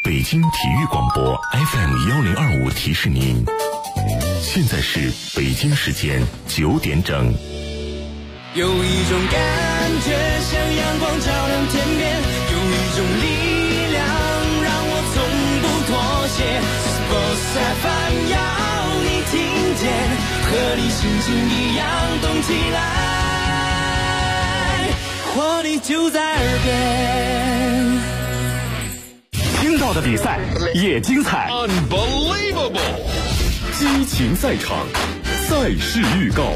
北京体育广播 FM1025提示您，现在是北京时间9点整。 有一种感觉像阳光照亮天边，有一种力量让我从不妥协。Sports FM 要你听见，和你心情一样动起来，活力就在耳边。 听到的比赛也精彩 ，Unbelievable！ 激情赛场，赛事预告。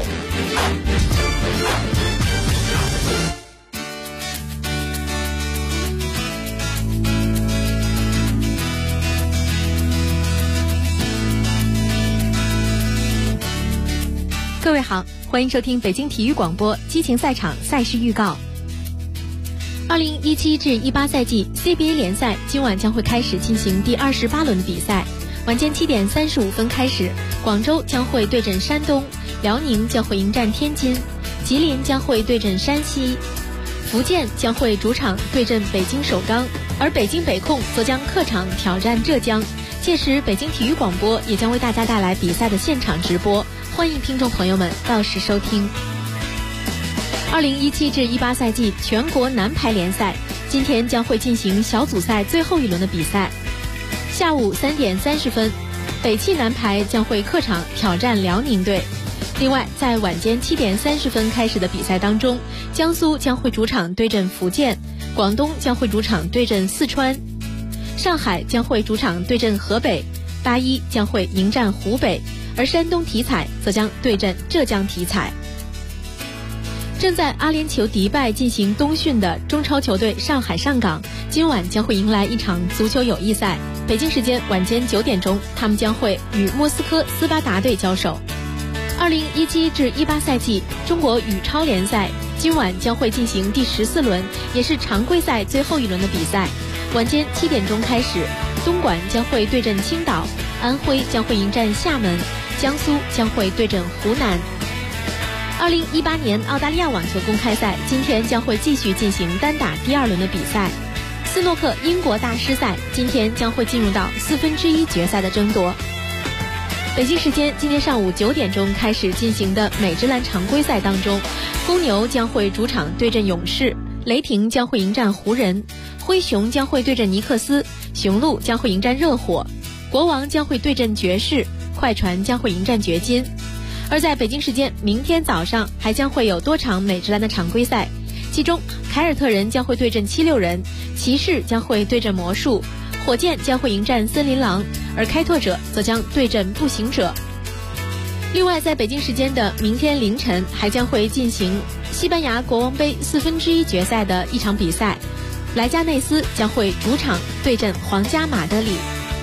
各位好，欢迎收听北京体育广播激情赛场赛事预告。2017至18赛季 CBA 联赛今晚将会开始进行第28轮的比赛。晚间7点35分开始，广州将会对阵山东，辽宁将会迎战天津，吉林将会对阵山西，福建将会主场对阵北京首钢，而北京北控则将客场挑战浙江。届时北京体育广播也将为大家带来比赛的现场直播，欢迎听众朋友们到时收听。2017至18赛季全国男排联赛今天将会进行小组赛最后一轮的比赛。下午3点30分，北汽男排将会客场挑战辽宁队。另外，在晚间7点30分开始的比赛当中，江苏将会主场对阵福建，广东将会主场对阵四川，上海将会主场对阵河北，八一将会迎战湖北，而山东体彩则将对阵浙江体彩。正在阿联酋迪拜进行冬训的中超球队上海上港今晚将会迎来一场足球友谊赛，北京时间晚间9点钟，他们将会与莫斯科斯巴达队交手。2017至18赛季中国羽超联赛今晚将会进行第14轮，也是常规赛最后一轮的比赛。晚间7点钟开始，东莞将会对阵青岛，安徽将会迎战厦门，江苏将会对阵湖南。2018年澳大利亚网球公开赛今天将会继续进行单打第2轮的比赛。斯诺克英国大师赛今天将会进入到1/4决赛的争夺。北京时间今天上午9点钟开始进行的美职篮常规赛当中，公牛将会主场对阵勇士，雷霆将会迎战湖人，灰熊将会对阵尼克斯，雄鹿将会迎战热火，国王将会对阵爵士，快船将会迎战掘金。而在北京时间明天早上还将会有多场美职篮的常规赛，其中凯尔特人将会对阵76人，骑士将会对阵魔术，火箭将会迎战森林狼，而开拓者则将对阵步行者。另外，在北京时间的明天凌晨还将会进行西班牙国王杯1/4决赛的一场比赛，莱加内斯将会主场对阵皇家马德里。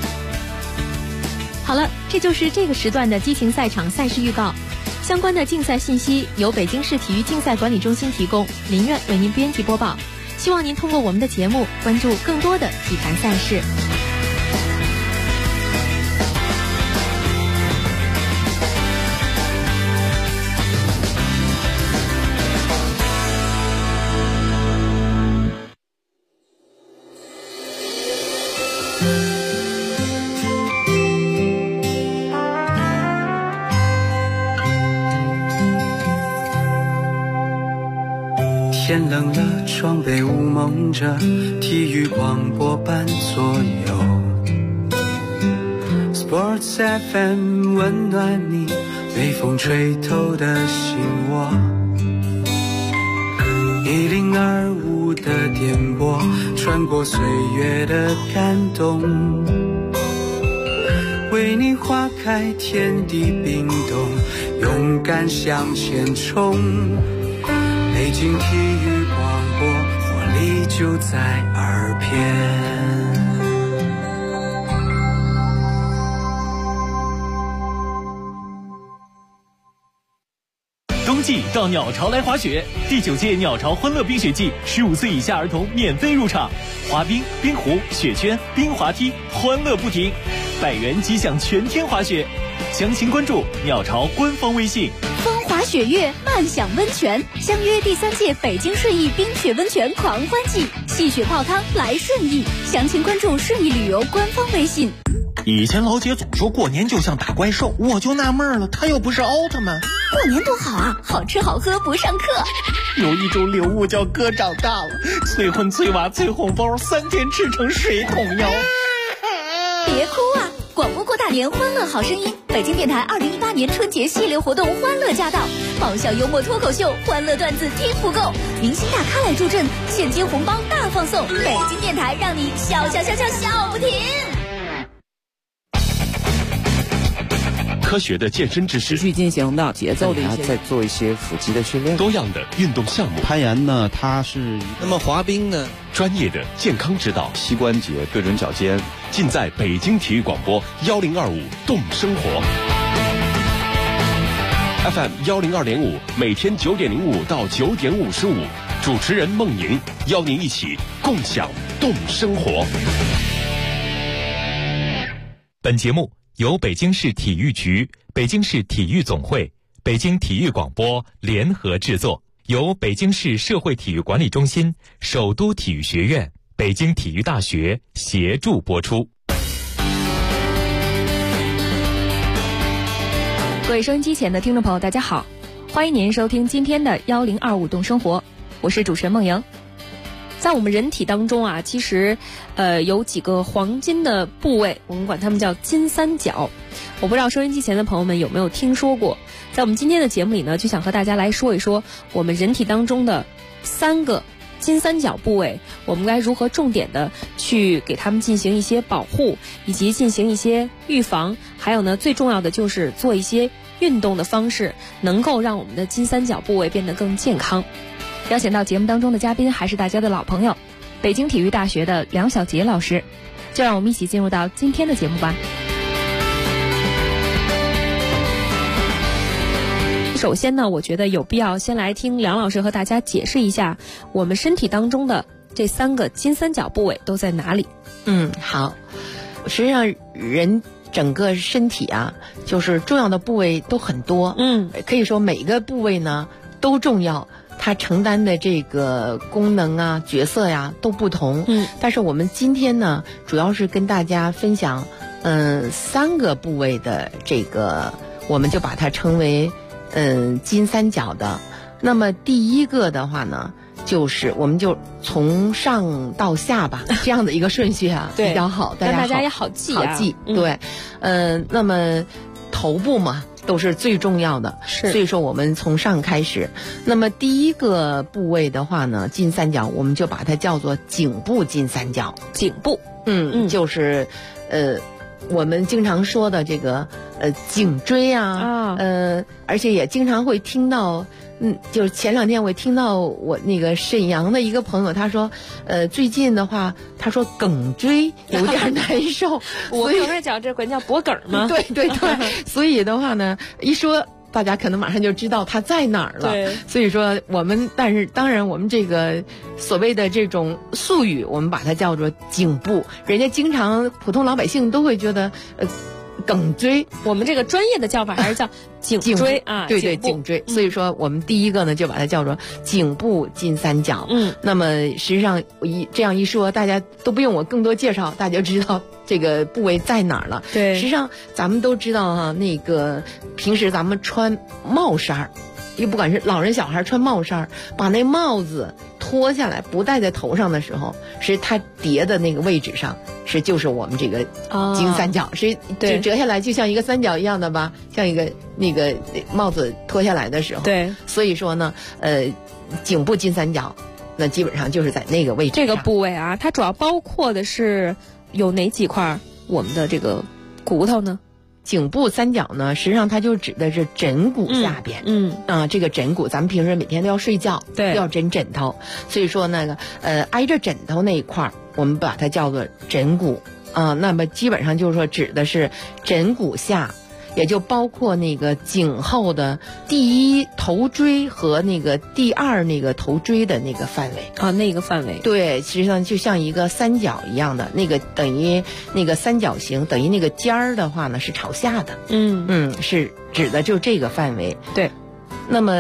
好了，这就是这个时段的激情赛场赛事预告。相关的竞赛信息由北京市体育竞赛管理中心提供，林苑为您编辑播报。希望您通过我们的节目关注更多的体坛赛事。 天冷了，窗被雾蒙着，体育广播伴左右。Sports FM 温暖你被风吹透的心窝。1025的电波穿过岁月的感动，为你划开天地冰冻，勇敢向前冲。北京体育广播，活力就在耳边。 冬季到鸟巢来滑雪，第9届鸟巢欢乐冰雪季，15岁以下儿童免费入场，滑冰、冰壶、雪圈、冰滑梯，欢乐不停，100元即享全天滑雪。详情关注鸟巢官方微信。 风华雪月，慢享温泉，相约第3届北京顺义冰雪温泉狂欢季。 戏血泡汤来顺义，详情关注顺义旅游官方微信。 以前老姐总说过年就像打怪兽，我就纳闷了，她又不是奥特曼。 过年多好啊，好吃好喝不上课。 有一种礼物叫哥长大了，催婚催娃催红包，3天吃成水桶腰。 别哭啊！广播过大年，欢乐好声音。北京电台2018年春节系列活动欢乐驾到，爆笑幽默脱口秀，欢乐段子听不够，明星大咖来助阵，现金红包大放送。北京电台让你笑笑笑笑笑不停。 科学的健身知识， 持续进行的节奏的一些， 再做一些腹肌的训练。 多样的运动项目， 攀岩呢，它是那么滑冰呢， 专业的健康指导， 膝关节、对准脚尖， 尽在北京体育广播1025动生活 FM 102.5，每天9点05到9点55，主持人孟莹邀您一起共享动生活。 本节目由北京市体育局、北京市体育总会、北京体育广播联合制作，由北京市社会体育管理中心、首都体育学院、北京体育大学协助播出。 各位收音机前的听众朋友，大家好，欢迎您收听今天的1025动生活，我是主持人孟莹。在我们人体当中啊，其实有几个黄金的部位，我们管它们叫金三角。我不知道收音机前的朋友们有没有听说过。在我们今天的节目里呢，就想和大家来说一说我们人体当中的3个金三角部位，我们该如何重点的去给它们进行一些保护，以及进行一些预防，还有呢，最重要的就是做一些运动的方式，能够让我们的金三角部位变得更健康。邀请到节目当中的嘉宾还是大家的老朋友，北京体育大学的梁晓杰老师，就让我们一起进入到今天的节目吧。首先呢，我觉得有必要先来听梁老师和大家解释一下我们身体当中的这3个金三角部位都在哪里。 好，实际上人整个身体啊，就是重要的部位都很多，可以说每个部位呢都重要，它承担的这个功能啊、角色呀都不同。但是我们今天呢，主要是跟大家分享，3个部位的这个，我们就把它称为金三角的。那么第一个的话呢，就是我们就从上到下吧，这样的一个顺序啊，比较好， 大家也好记啊。 好记，对，那么头部嘛，都是最重要的，所以说我们从上开始。那么第一个部位的话呢，金三角我们就把它叫做颈部金三角。 颈部， 就是我们经常说的这个颈椎啊，而且也经常会听到。就是前2天我听到我那个沈阳的一个朋友，他说，最近的话，他说颈椎有点难受。 我梗着脚这管叫脖梗吗？ 对对对，所以的话呢，一说大家可能马上就知道它在哪儿了。 对， 所以说我们，但是当然我们这个所谓的这种术语，我们把它叫做颈部，人家经常普通老百姓都会觉得颈椎， 我们这个专业的叫法还是叫颈椎啊， 对对，颈椎。所以说我们第一个呢就把它叫做颈部金三角。那么实际上这样一说，大家都不用我更多介绍，大家就知道这个部位在哪儿了。 对， 实际上咱们都知道哈，那个平时咱们穿帽衫，又不管是老人小孩穿帽衫，把那帽子脱下来不戴在头上的时候，是它叠的那个位置上，就是我们这个金三角，是就折下来就像一个三角一样的吧，像一个那个帽子脱下来的时候。 对， 所以说呢，颈部金三角，那基本上就是在那个位置上。 这个部位啊，它主要包括的是有哪几块我们的这个骨头呢？ 颈部三角呢，实际上它就指的是枕骨下边。这个枕骨，咱们平时每天都要睡觉， 对， 要枕头，所以说那个挨着枕头那一块，我们把它叫做枕骨啊。那么基本上就是说指的是枕骨下，也就包括那个颈后的第一头椎和那个第2那个头椎的那个范围啊，那个范围。 对，实际上就像一个三角一样的，那个等于那个三角形，等于那个尖儿的话呢是朝下的。是指的就这个范围。 对。 那么头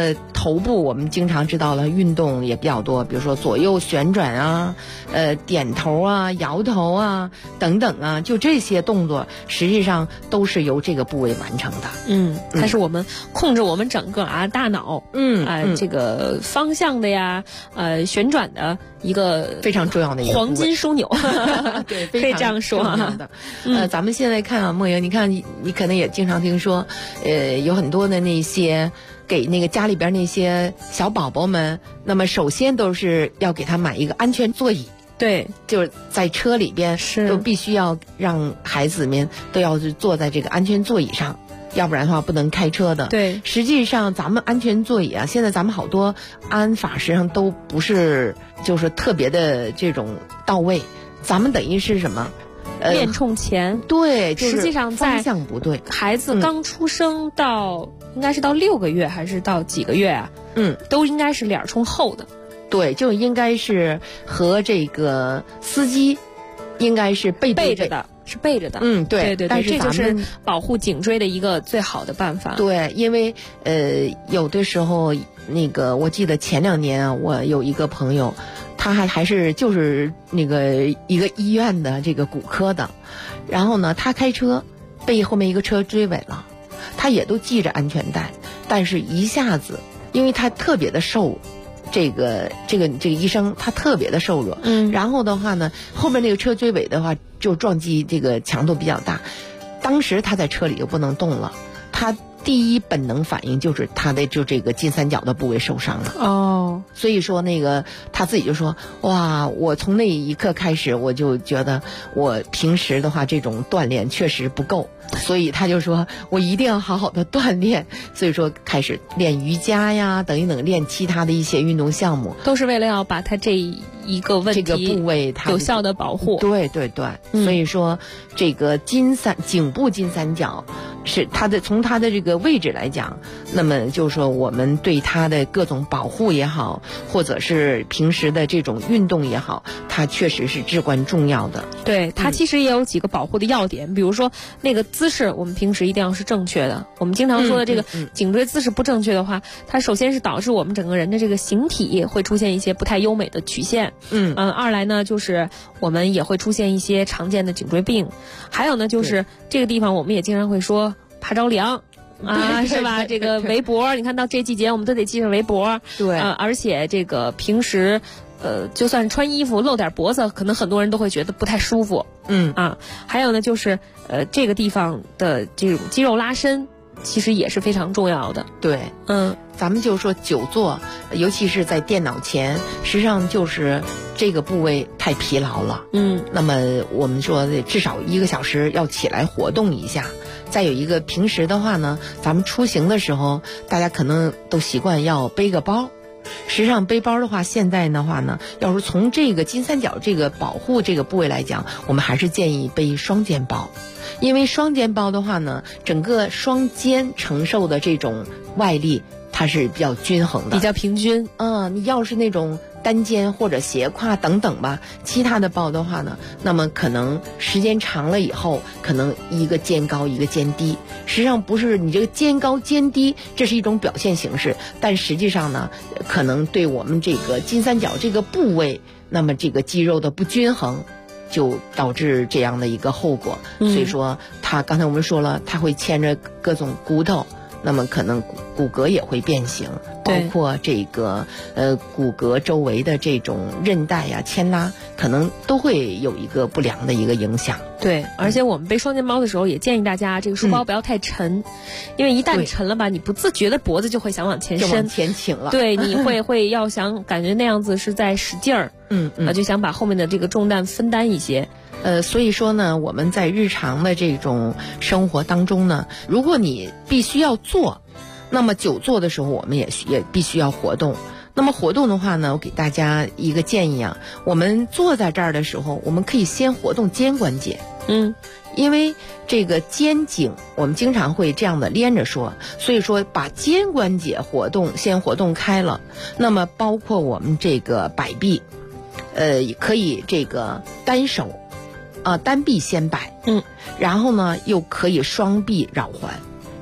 头部我们经常知道了运动也比较多，比如说左右旋转啊，点头啊，摇头啊等等啊，就这些动作实际上都是由这个部位完成的。 它是我们控制我们整个大脑这个方向的呀，旋转的一个非常重要的一个黄金枢纽。 对， 可以这样说的。咱们现在看啊，梦莹，你看你可能也经常听说，有很多的那些给那个家里边那些小宝宝们，那么首先都是要给他买一个安全座椅。 对， 就是在车里边都必须要让孩子们都要是坐在这个安全座椅上，要不然的话不能开车的。 对， 实际上咱们安全座椅啊，现在咱们好多安法实际上都不是就是特别的这种到位，咱们等于是什么？ 面冲前。 对，就是实际上在方向不对。 孩子刚出生到应该是到6个月还是到几个月啊？都应该是脸冲后的。 对，就应该是和这个司机应该是背着的。是背着的。 对。但是这就是保护颈椎的一个最好的办法。 对，因为有的时候那个我记得前2年啊，我有一个朋友，他还是就是那个一个医院的这个骨科的，然后呢他开车被后面一个车追尾了，他也都系着安全带，但是一下子因为他特别的瘦，这个医生他特别的瘦弱，然后的话呢，后面那个车追尾的话就撞击这个强度比较大，当时他在车里就不能动了，他第一本能反应就是他的就这个金三角的部位受伤了。所以说那个他自己就说，哇，我从那一刻开始我就觉得我平时的话这种锻炼确实不够，所以他就说我一定要好好的锻炼，所以说开始练瑜伽呀等一等，练其他的一些运动项目， 都是为了要把他这一个问题这个部位它有效的保护。 对，所以说这个颈部金三角是它的，从它的这个位置来讲，那么就是说我们对它的各种保护也好，或者是平时的这种运动也好，它确实是至关重要的。 对，它其实也有几个保护的要点，比如说那个姿势我们平时一定要是正确的。我们经常说的这个颈椎姿势不正确的话，它首先是导致我们整个人的这个形体会出现一些不太优美的曲线。二来呢，就是我们也会出现一些常见的颈椎病。还有呢，就是这个地方我们也经常会说怕着凉是吧？这个围脖，你看到这季节我们都得系上围脖。 对， 而且这个平时就算穿衣服露点脖子，可能很多人都会觉得不太舒服。还有呢，就是这个地方的这种肌肉拉伸其实也是非常重要的。 对，咱们就说久坐，尤其是在电脑前，实际上就是这个部位太疲劳了。那么我们说至少1个小时要起来活动一下。再有一个，平时的话呢，咱们出行的时候，大家可能都习惯要背个包。实际上背包的话，现在的话呢，要是从这个金三角这个保护这个部位来讲，我们还是建议背双肩包。因为双肩包的话呢，整个双肩承受的这种外力它是比较均衡的， 比较平均。 你要是那种单肩或者斜挎等等吧，其他的包的话呢，那么可能时间长了以后，可能一个肩高一个肩低。实际上不是你这个肩高肩低，这是一种表现形式，但实际上呢，可能对我们这个金三角这个部位，那么这个肌肉的不均衡，就导致这样的一个后果。所以说它刚才我们说了，它会牵着各种骨头，那么可能骨骼也会变形，包括这个骨骼周围的这种韧带呀、牵拉，可能都会有一个不良的一个影响。 对，而且我们背双肩包的时候，也建议大家这个书包不要太沉，因为一旦沉了吧，你不自觉的脖子就会想往前伸， 就往前倾了。 对，你会要想感觉那样子是在使劲儿，就想把后面的这个重担分担一些。 所以说呢，我们在日常的这种生活当中呢，如果你必须要坐，那么久坐的时候，我们也必须要活动。那么活动的话呢，我给大家一个建议啊，我们坐在这儿的时候，我们可以先活动肩关节。因为这个肩颈我们经常会这样的连着说，所以说把肩关节先活动开了，那么包括我们这个摆臂，可以这个单手单臂先摆，然后呢又可以双臂绕环，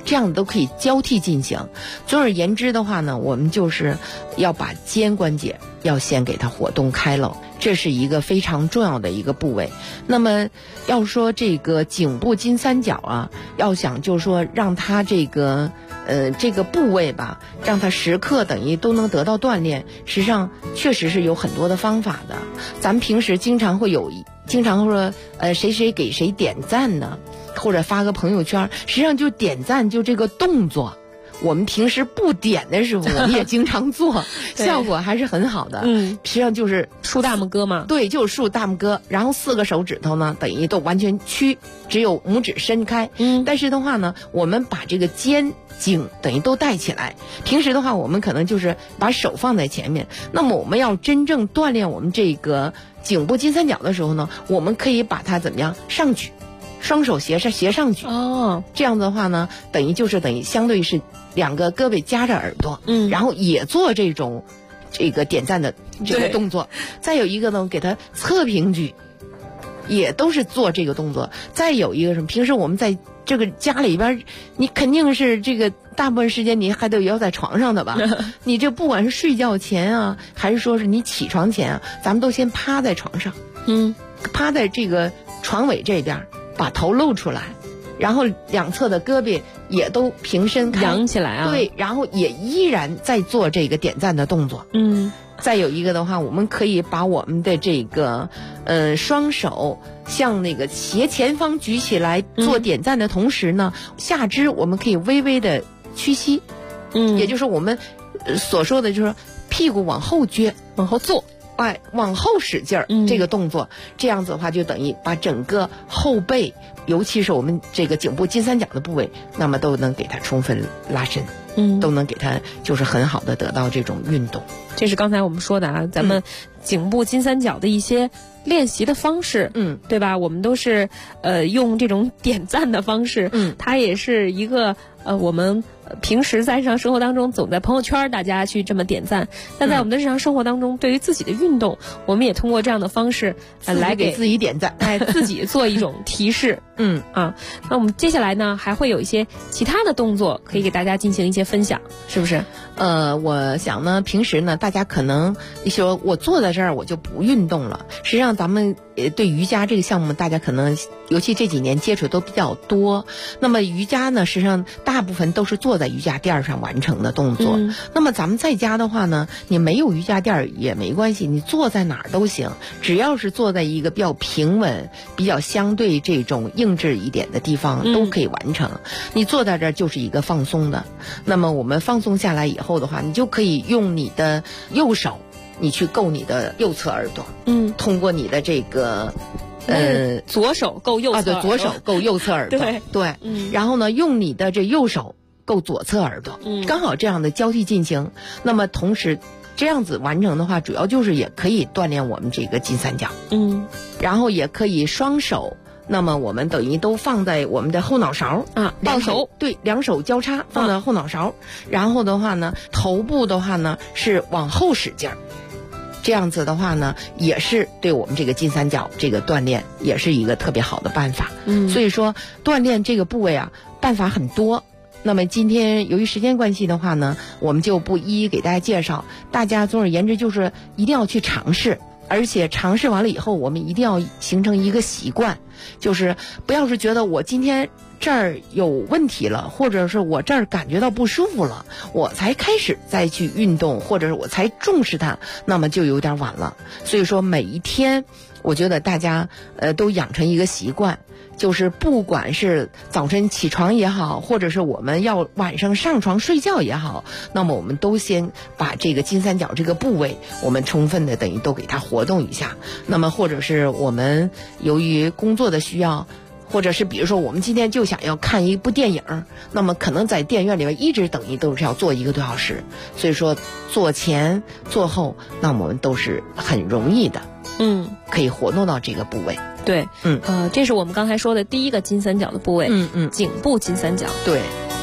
这样都可以交替进行。总而言之的话呢，我们就是要把肩关节要先给它活动开了，这是一个非常重要的一个部位。那么要说这个颈部金三角啊，要想就是说让它这个部位吧，让它时刻等于都能得到锻炼，实际上确实是有很多的方法的。咱们平时经常说谁谁给谁点赞呢，或者发个朋友圈，实际上就点赞就这个动作，我们平时不点的时候我们也经常做效果还是很好的。实际上就是竖大拇哥嘛。 对，就是竖大拇哥，然后4个手指头呢等于都完全屈，只有拇指伸开。但是的话呢，我们把这个肩颈等于都带起来。平时的话我们可能就是把手放在前面，那么我们要真正锻炼我们这个颈部金三角的时候呢，我们可以把它怎么样上举，双手斜上举。这样子的话呢，等于相对是2个胳膊夹着耳朵，然后也做这个点赞的这个动作。再有一个呢，给它侧平举，也都是做这个动作。再有一个什么，平时我们在这个家里边，你肯定是这个大部分时间你还得要在床上的吧你这不管是睡觉前啊，还是说是你起床前啊，咱们都先趴在床上，趴在这个床尾这边，把头露出来，然后2侧的胳膊也都平伸开， 扬起来啊。 对，然后也依然在做这个点赞的动作。再有一个的话，我们可以把我们的这个双手向那个斜前方举起来做点赞的同时呢，下肢我们可以微微的屈膝，也就是我们所说的就是屁股往后撅， 往后坐， 往后使劲儿，这个动作，这样子的话就等于把整个后背，尤其是我们这个颈部金三角的部位，那么都能给它充分拉伸，都能给它就是很好的得到这种运动。 这是刚才我们说的啊，咱们颈部金三角的一些练习的方式，对吧？我们都是用这种点赞的方式，它也是一个我们平时在日常生活当中总在朋友圈大家去这么点赞，但在我们的日常生活当中，对于自己的运动，我们也通过这样的方式来给自己点赞， 自己做一种提示。那我们接下来呢还会有一些其他的动作可以给大家进行一些分享，是不是？ 我想呢，平时呢大家可能说我坐在这儿我就不运动了，实际上咱们对瑜伽这个项目大家可能尤其这几年接触都比较多。那么瑜伽呢，实际上大部分都是坐在瑜伽垫上完成的动作。那么咱们在家的话呢，你没有瑜伽垫也没关系，你坐在哪儿都行，只要是坐在一个比较平稳、比较相对这种硬质一点的地方都可以完成。你坐在这儿就是一个放松的。那么我们放松下来以后的话，你就可以用你的右手，你去够你的右侧耳朵，通过你的这个左手够右侧耳朵， 对，左手够右侧耳朵，对，然后呢，用你的这右手够左侧耳朵，刚好这样的交替进行。那么同时这样子完成的话，主要就是也可以锻炼我们这个金三角，然后也可以双手。那么我们等于都放在我们的后脑勺抱手， 对，2手交叉放在后脑勺，然后的话呢，头部的话呢是往后使劲儿，这样子的话呢，也是对我们这个金三角这个锻炼也是一个特别好的办法。所以说锻炼这个部位啊，办法很多。那么今天由于时间关系的话呢，我们就不一一给大家介绍，大家总而言之就是一定要去尝试。而且尝试完了以后，我们一定要形成一个习惯，就是不要是觉得我今天这儿有问题了，或者是我这儿感觉到不舒服了，我才开始再去运动，或者是我才重视它，那么就有点晚了。所以说每一天，我觉得大家都养成一个习惯，就是不管是早晨起床也好，或者是我们要晚上上床睡觉也好，那么我们都先把这个金三角这个部位，我们充分的等于都给它活动一下。那么或者是我们由于工作的需要，或者是比如说我们今天就想要看一部电影，那么可能在电影院里面一直等于都是要坐1个多小时，所以说坐前坐后，那我们都是很容易的，可以活动到这个部位。 对，这是我们刚才说的第一个金三角的部位，颈部金三角。 对。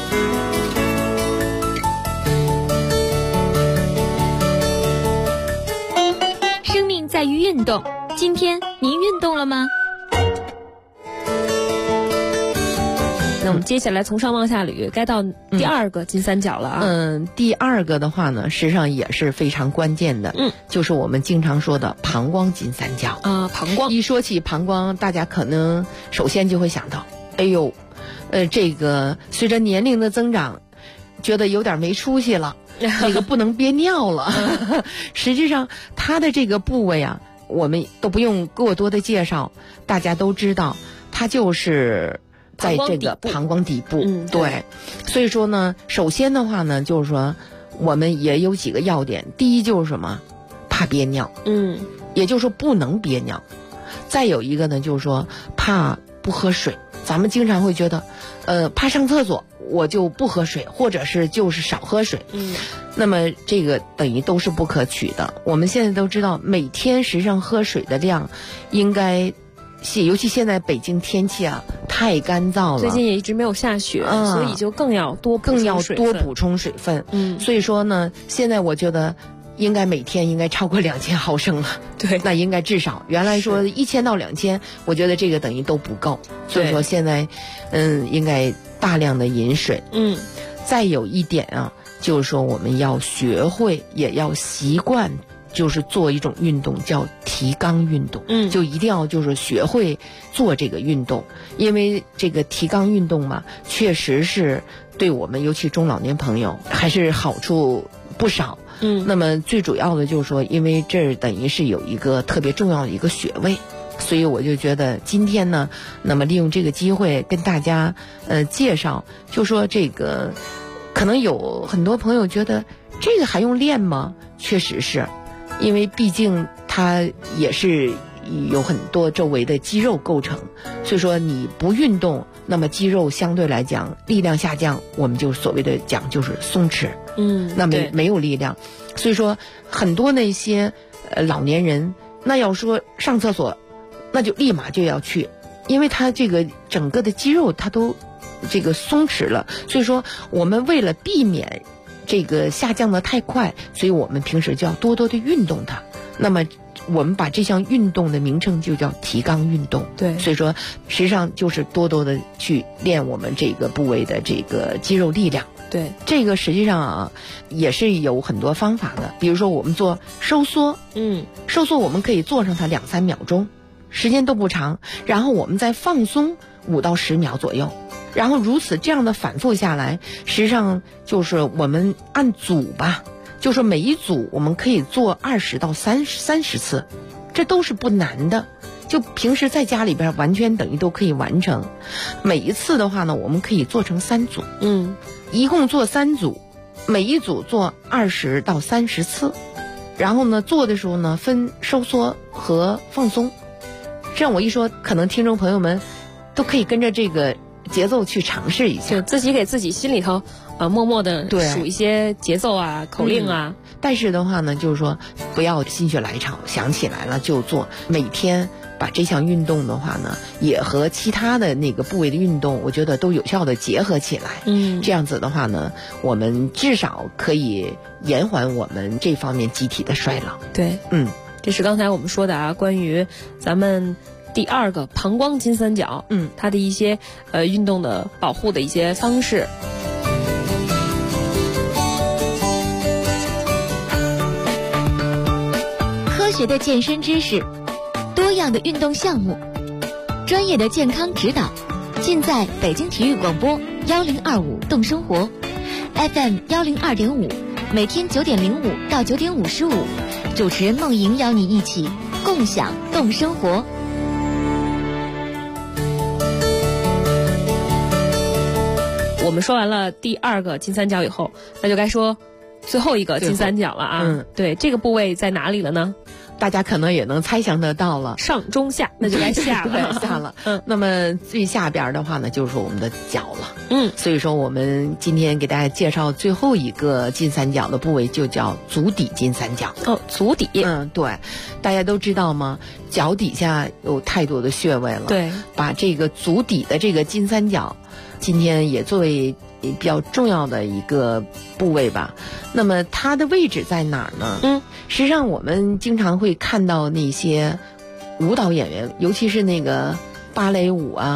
生命在于运动，今天您运动了吗？ 那我们接下来从上往下捋，该到第二个金三角了啊。 第二个的话呢，实际上也是非常关键的，就是我们经常说的膀胱金三角啊。膀胱， 一说起膀胱，大家可能首先就会想到，哎呦，这个随着年龄的增长，觉得有点没出息了，那个不能憋尿了。实际上，它的这个部位啊，我们都不用过多的介绍，大家都知道，它就是在这个膀胱底部。对，所以说呢，首先的话呢，就是说我们也有几个要点。第一就是什么？怕憋尿。也就是说不能憋尿。再有一个呢，就是说怕不喝水。咱们经常会觉得，怕上厕所，我就不喝水，或者是就是少喝水。那么这个等于都是不可取的。我们现在都知道，每天实际上喝水的量应该，尤其现在北京天气啊太干燥了， 最近也一直没有下雪，所以就更要多补充水分。所以说呢，现在我觉得应该每天应该超过2000毫升了。 对， 那应该至少原来说1000到2000，我觉得这个等于都不够。所以说现在，应该大量的饮水。再有一点啊，就是说我们要学会，也要习惯，就是做一种运动叫提肛运动。就一定要就是学会做这个运动，因为这个提肛运动嘛，确实是对我们尤其中老年朋友还是好处不少。那么最主要的就是说，因为这等于是有一个特别重要的一个穴位，所以我就觉得今天呢，那么利用这个机会跟大家介绍，就说这个可能有很多朋友觉得这个还用练吗？确实是，因为毕竟它也是有很多周围的肌肉构成，所以说你不运动，那么肌肉相对来讲力量下降，我们就所谓的讲就是松弛。那没有力量，所以说很多那些老年人，那要说上厕所，那就立马就要去，因为他这个整个的肌肉它都这个松弛了。所以说我们为了避免这个下降的太快，所以我们平时就要多多的运动它。那么我们把这项运动的名称就叫提肛运动。 对， 所以说实际上就是多多的去练我们这个部位的这个肌肉力量。 对， 这个实际上啊也是有很多方法的。比如说我们做收缩，收缩我们可以做上它2-3秒钟，时间都不长，然后我们再放松5到10秒左右，然后如此这样的反复下来，实际上就是我们按组吧，就是每一组我们可以做20到30次，这都是不难的，就平时在家里边完全等于都可以完成。每一次的话呢，我们可以做成3组，一共做3组，每一组做20到30次，然后呢做的时候呢分收缩和放松。这样我一说，可能听众朋友们都可以跟着这个节奏去尝试一下， 就自己给自己心里头默默的数一些节奏啊、口令啊。 但是的话呢，就是说不要心血来潮想起来了就做，每天把这项运动的话呢，也和其他的那个部位的运动，我觉得都有效的结合起来。这样子的话呢，我们至少可以延缓我们这方面机体的衰老。 对，这是刚才我们说的啊，关于咱们第二个膀胱金三角，它的一些运动的保护的一些方式。 科学的健身知识，多样的运动项目，专业的健康指导，尽在北京体育广播1025动生活 FM 102.5，每天9点05到9点55，主持人梦莹邀你一起共享动生活。 我们说完了第二个金三角以后，那就该说最后一个金三角了啊。对，这个部位在哪里了呢？ 大家可能也能猜想得到了， 上中下，那就该下了。 下了。那么最下边的话呢，就是我们的脚了。所以说我们今天给大家介绍最后一个金三角的部位，就叫足底金三角。 足底。 对，大家都知道吗？脚底下有太多的穴位了。 对， 把这个足底的这个金三角，今天也作为比较重要的一个部位吧。那么它的位置在哪儿呢？实际上我们经常会看到那些舞蹈演员，尤其是那个芭蕾舞啊，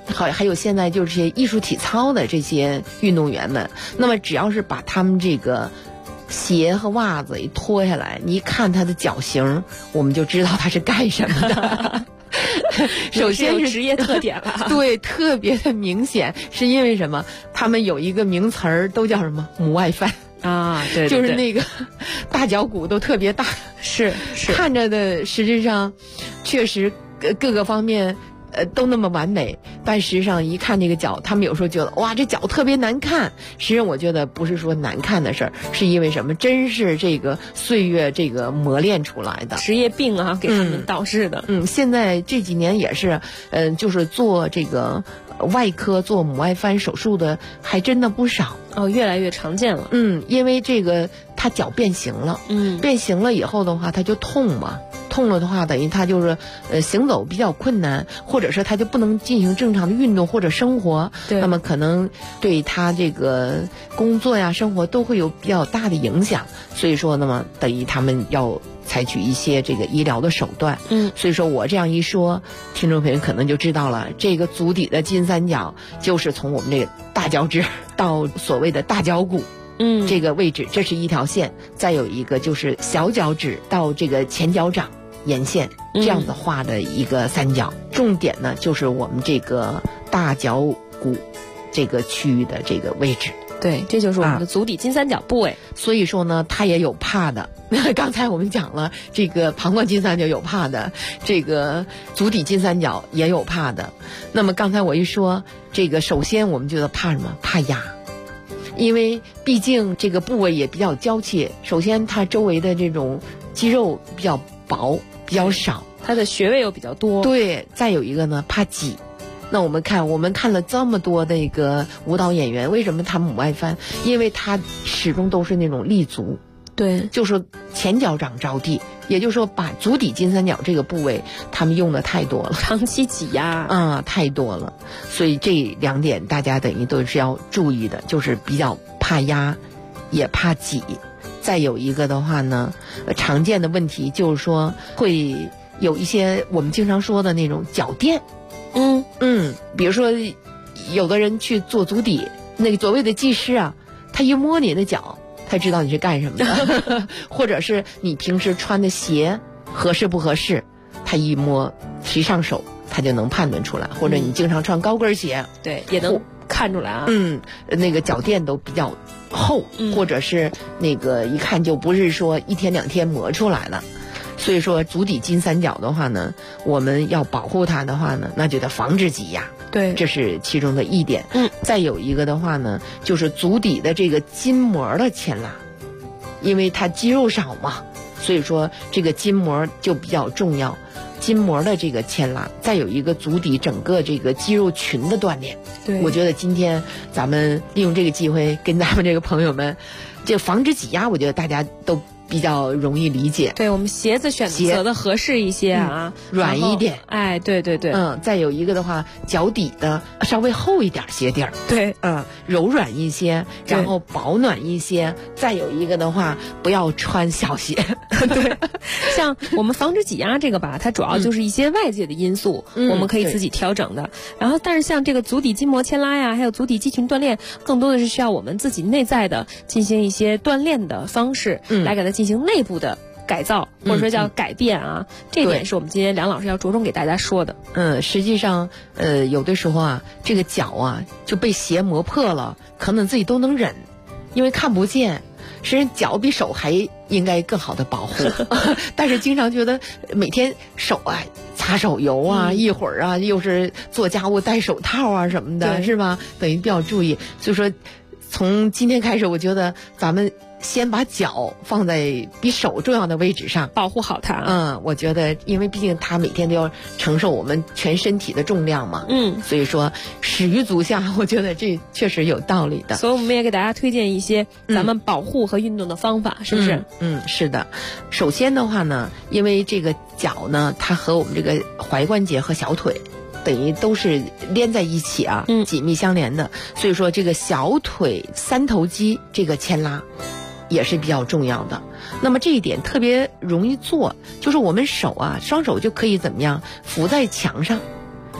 还有现在就是这些艺术体操的这些运动员们，那么只要是把他们这个鞋和袜子一脱下来，你一看他的脚型，我们就知道他是干什么的。首先是职业特点了， 对，特别的明显，是因为什么？他们有一个名词儿，都叫什么母外翻啊？对， 就是那个大脚骨都特别大， 是看着的，实质上确实各个方面都那么完美，但实际上一看这个脚，他们有时候觉得哇，这脚特别难看。实际上我觉得不是说难看的事儿，是因为什么？真是这个岁月这个磨练出来的职业病啊，给他们导致的。 现在这几年也是，就是做这个外科做母外翻手术的还真的不少哦，越来越常见了。 因为这个他脚变形了，变形了以后的话，他就痛嘛。痛了的话，等于他就是行走比较困难，或者是他就不能进行正常的运动或者生活，那么可能对他这个工作呀、生活都会有比较大的影响。所以说，那么等于他们要采取一些这个医疗的手段。所以说我这样一说，听众朋友可能就知道了，这个足底的金三角就是从我们这个大脚趾到所谓的大脚骨。这个位置，这是一条线，再有一个就是小脚趾到这个前脚掌沿线这样子画的一个三角。重点呢就是我们这个大脚骨这个区域的这个位置。 对，这就是我们的足底金三角部位。 所以说呢，它也有怕的。刚才我们讲了，这个膀胱金三角有怕的，这个足底金三角也有怕的。那么刚才我一说，这个首先我们觉得怕什么？怕压。因为毕竟这个部位也比较娇气，首先它周围的这种肌肉比较薄，比较少， 它的穴位又比较多。 对，再有一个呢，怕挤。那我们看了这么多的一个舞蹈演员，为什么他们母外翻？因为他始终都是那种立足， 对， 就是前脚掌着地，也就是说把足底金三角这个部位他们用的太多了， 长期挤压太多了。所以这两点大家等于都是要注意的，就是比较怕压，也怕挤。再有一个的话呢，常见的问题就是说会有一些我们经常说的那种脚垫。比如说有的人去做足底，那个所谓的技师啊，他一摸你的脚，他知道你是干什么的或者是你平时穿的鞋合适不合适，他一摸谁上手他就能判断出来。或者你经常穿高跟鞋， 对，也能看出来啊。 那个脚垫都比较厚，或者是那个一看就不是说一天两天磨出来了。所以说足底金三角的话呢，我们要保护它的话呢，那就得防止挤压。 对， 这是其中的一点。再有一个的话呢，就是足底的这个筋膜的牵拉，因为它肌肉少嘛，所以说这个筋膜就比较重要。筋膜的这个牵拉，再有一个足底整个这个肌肉群的锻炼。 对， 我觉得今天咱们利用这个机会跟咱们这个朋友们，这防止挤压，我觉得大家都比较容易理解。 对，我们鞋子选择的合适一些啊， 软一点。 哎，对对对。 再有一个的话，脚底的稍微厚一点鞋底儿。 对， 柔软一些，然后保暖一些。再有一个的话，不要穿小鞋。 对，像我们防止挤压这个吧，它主要就是一些外界的因素，我们可以自己调整的。然后，但是像这个足底筋膜牵拉呀，还有足底肌群锻炼，更多的是需要我们自己内在的进行一些锻炼的方式，来给它进行内部的改造，或者说叫改变啊。这点是我们今天梁老师要着重给大家说的。 实际上，有的时候啊，这个脚啊就被鞋磨破了，可能自己都能忍，因为看不见。实际上脚比手还应该更好的保护但是经常觉得每天手啊擦手油啊，一会儿啊又是做家务戴手套啊什么的，是吧？等于比较注意。所以说从今天开始，我觉得咱们先把脚放在比手重要的位置上， 保护好它。 我觉得因为毕竟它每天都要承受我们全身体的重量嘛。所以说始于足下，我觉得这确实有道理的。 所以我们也给大家推荐一些咱们保护和运动的方法，是不是？ 是的。首先的话呢，因为这个脚呢，它和我们这个踝关节和小腿等于都是连在一起啊，紧密相连的。所以说这个小腿三头肌这个牵拉也是比较重要的。那么这一点特别容易做，就是我们手啊，双手就可以怎么样扶在墙上，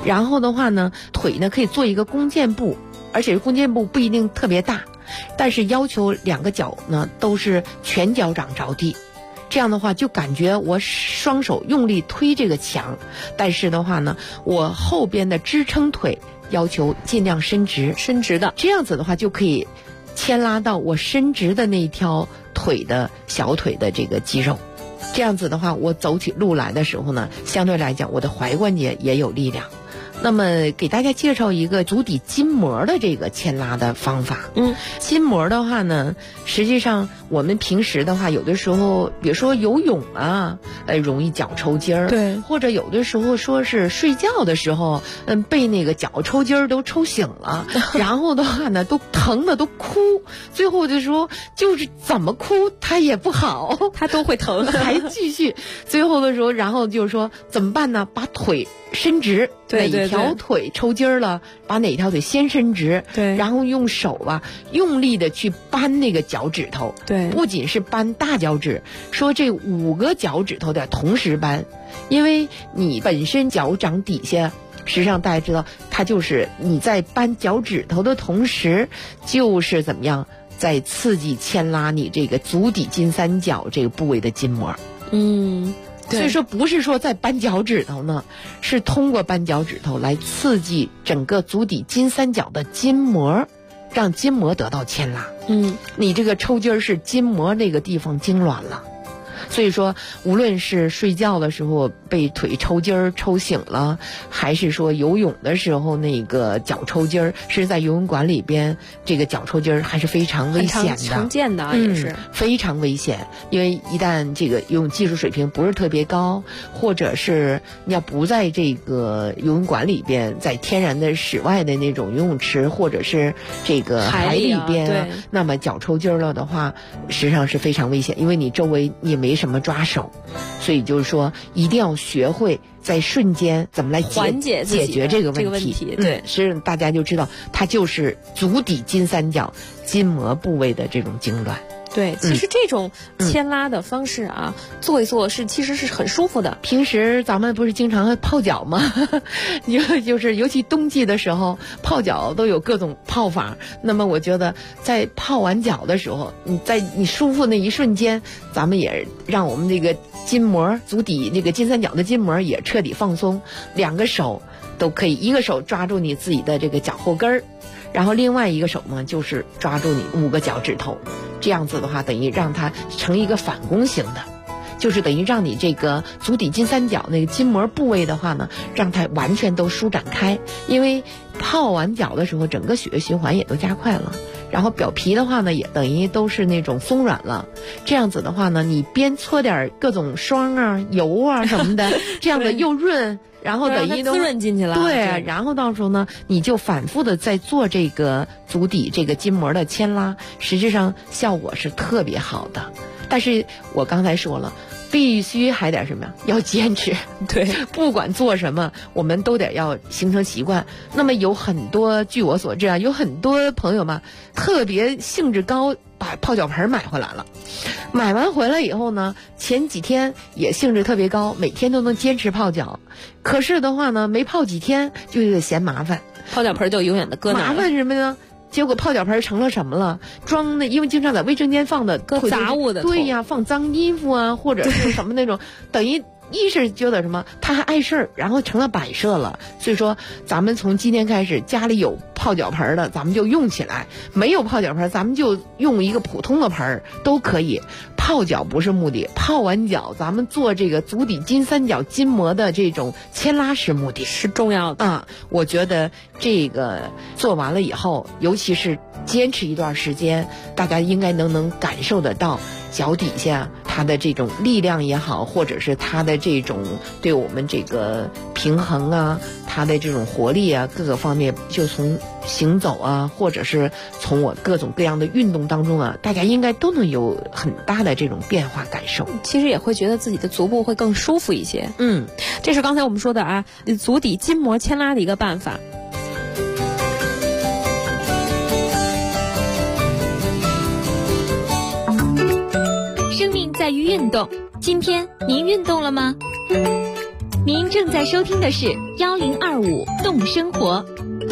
然后的话呢，腿呢可以做一个弓箭步，而且弓箭步不一定特别大，但是要求2个脚呢都是全脚掌着地。这样的话就感觉我双手用力推这个墙，但是的话呢，我后边的支撑腿要求尽量伸直的，这样子的话就可以牵拉到我伸直的那条腿的小腿的这个肌肉。这样子的话，我走起路来的时候呢，相对来讲我的踝关节也有力量。那么给大家介绍一个足底筋膜的这个牵拉的方法。筋膜的话呢，实际上我们平时的话，有的时候比如说游泳啊，容易脚抽筋儿， 对， 或者有的时候说是睡觉的时候，被那个脚抽筋儿都抽醒了，然后的话呢，都疼的都哭，最后的时候就是怎么哭它也不好， 它都会疼， 还继续，最后的时候，然后就是说怎么办呢？把腿伸直， 对， 哪条腿抽筋儿了，把哪条腿先伸直， 对， 然后用手啊用力的去扳那个脚趾头， 对， 不仅是扳大脚趾，说这5个脚趾头得同时扳，因为你本身脚掌底下，实际上大家知道，它就是你在扳脚趾头的同时，就是怎么样在刺激牵拉你这个足底金三角这个部位的筋膜。所以说不是说在扳脚趾头呢，是通过扳脚趾头来刺激整个足底金三角的筋膜，让筋膜得到牵拉。你这个抽筋儿是筋膜那个地方痉挛了。所以说无论是睡觉的时候被腿抽筋儿抽醒了，还是说游泳的时候那个脚抽筋儿，是在游泳馆里边这个脚抽筋儿还是非常危险的， 常见的也是非常危险。因为一旦这个游泳技术水平不是特别高，或者是你要不在这个游泳馆里边，在天然的室外的那种游泳池或者是这个海里边，那么脚抽筋儿了的话，实际上是非常危险，因为你周围也没什么抓手，所以就是说一定要学会在瞬间怎么来缓解解决这个问题。 对， 是大家就知道它就是足底金三角筋膜部位的这种痉挛。 对，其实这种牵拉的方式啊，做一做其实是很舒服的。 平时咱们不是经常泡脚吗？就是尤其冬季的时候泡脚都有各种泡法。那么我觉得在泡完脚的时候，你舒服那一瞬间，咱们也让我们这个筋膜足底那个金三角的筋膜也彻底放松。2个手都可以，一个手抓住你自己的这个脚后跟儿，然后另外一个手呢就是抓住你5个脚趾头，这样子的话等于让它成一个反弓形的，就是等于让你这个足底金三角那个筋膜部位的话呢，让它完全都舒展开。因为泡完脚的时候整个血液循环也都加快了，然后表皮的话呢也等于都是那种松软了，这样子的话呢，你边搓点各种霜啊油啊什么的这样的又润，然后等于都滋润进去了。 对，然后到时候呢你就反复的在做这个足底这个筋膜的牵拉，实际上效果是特别好的。但是我刚才说了，必须还得什么呀？要坚持。 对， 不管做什么，我们都得要形成习惯。那么有很多，据我所知啊，有很多朋友嘛，特别兴致高，把泡脚盆买回来了。买完回来以后呢，前几天也兴致特别高，每天都能坚持泡脚。可是的话呢，没泡几天就有点嫌麻烦， 泡脚盆就永远的搁那了。 麻烦什么呢？结果泡脚盆成了什么了？装的，因为经常在卫生间放的搁杂物的， 对呀，放脏衣服啊，或者是什么那种，等于一是觉得什么，他还碍事儿，然后成了摆设了。所以说，咱们从今天开始，家里有泡脚盆的，咱们就用起来；没有泡脚盆，咱们就用一个普通的盆都可以。泡脚不是目的，泡完脚咱们做这个足底金三角筋膜的这种牵拉是目的， 是重要的啊。我觉得这个做完了以后，尤其是坚持一段时间，大家应该能感受得到脚底下它的这种力量也好，或者是它的这种对我们这个平衡啊，它的这种活力啊，各个方面，就从行走啊，或者是从我各种各样的运动当中啊，大家应该都能有很大的这种变化感受。 其实也会觉得自己的足部会更舒服一些。这是刚才我们说的啊，足底筋膜牵拉的一个办法。 生命在于运动，今天您运动了吗？ 您正在收听的是1025动生活。